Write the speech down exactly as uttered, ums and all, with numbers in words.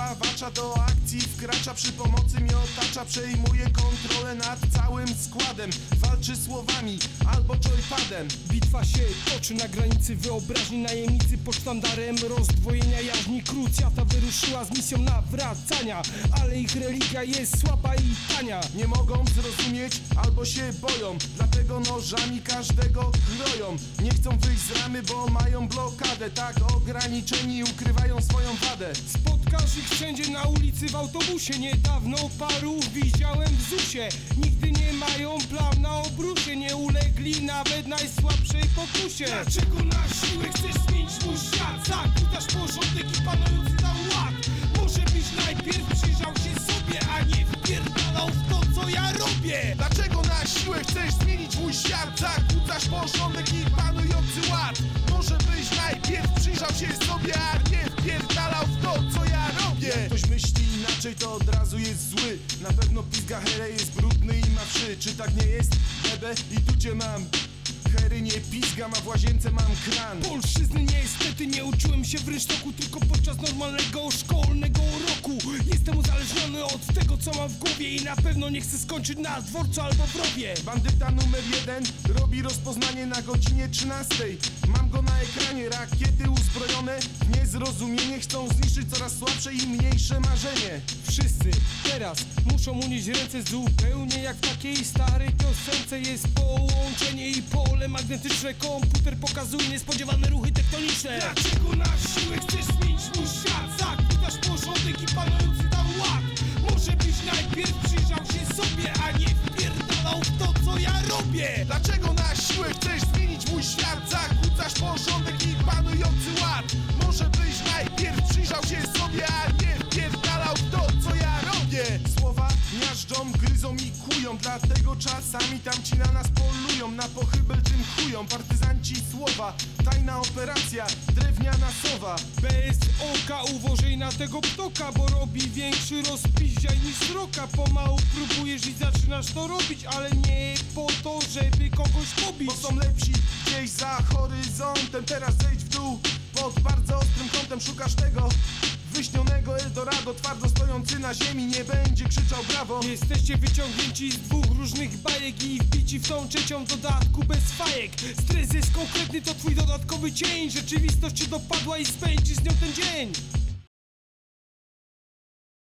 wywawacza do akcji wkracza, przy pomocy miotacza przejmuje kontrolę nad całym składem. Walczy słowami albo joypadem. Bitwa się toczy na granicy wyobraźni. Najemnicy pod sztandarem rozdwojenia jaźni. Krucjata wyruszyła z misją nawracania, ale ich religia jest słaba i tania. Nie mogą zrozumieć albo się boją, dlatego nożami każdego kroją. Nie chcą wyjść z ramy, bo mają blokadę. Tak ograniczeni ukrywają swoją wadę. Spotkasz ich wszędzie, na ulicy, w autobusie. Niedawno paru widziałem w zusie. Nigdy nie mają plam na obrusie. Nie ulegli nawet najsłabszej pokusie. Dlaczego na siłę chcesz zmienić mój świat? Zakłócasz porządek i panujący tam ład. Może byś najpierw przyjrzał się sobie, a nie wpierdalał w to, co ja robię. Dlaczego na siłę chcesz zmienić mój świat? Zakłócasz porządek i panujący ład. Może byś najpierw przyjrzał się sobie, a nie wpierdalał w to, co ja robię. Jak ktoś myśli inaczej, to od razu jest zły. Na pewno pizga Here jest brudny i ma wszy. Czy tak nie jest, bebe? I tu cię mam. Hery nie pizgam, a w łazience mam kran. Polszczyzny niestety nie uczyłem się w rynsztoku, tylko podczas normalnego szkolnego roku. Jestem uzależniony od tego, co mam w głowie, i na pewno nie chcę skończyć na dworcu albo w rowie. Bandyta numer jeden robi rozpoznanie na godzinie trzynastej. Mam go na ekranie, rakiety uzbrojone w niezrozumienie. Chcą zniszczyć coraz słabsze i mniejsze marzenie. Wszyscy teraz muszą unieść ręce, zupełnie jak w takiej starej piosence. Jest połączenie i pole magnetyczne. Komputer pokazuje niespodziewane ruchy tektoniczne. Dlaczego na siłę chcesz zmienić mój świat? Zakłócasz porządek i panujący tam ład. Może byś najpierw przyjrzał się sobie, a nie wpierdalał w to, co ja robię. Dlaczego na siłę chcesz zmienić mój świat? Zakłócasz porządek i panujący ład. Może byś najpierw przyjrzał się sobie, a nie wpierdalał w to, co ja robię. Słowa miażdżą, gryzą i kują, dlatego czasami tamci na nas polują. Na pochybel tym chują, partyzanci słowa. Tajna operacja, drewniana sowa. Bez oka uważaj na tego ptoka, bo robi większy rozpiździaj niż sroka. Pomału próbujesz i zaczynasz to robić, ale nie po to, żeby kogoś pobić. Bo są lepsi gdzieś za horyzontem. Teraz zejdź w dół, pod bardzo ostrym kątem szukasz tego wyśnionego Eldorado. Twardo stojący na ziemi nie będzie krzyczał brawo. Jesteście wyciągnięci z dwóch różnych bajek i wbici w tą trzecią dodatku bez fajek. Stres jest konkretny, to twój dodatkowy cień. Rzeczywistość cię dopadła i spędzisz z nią ten dzień.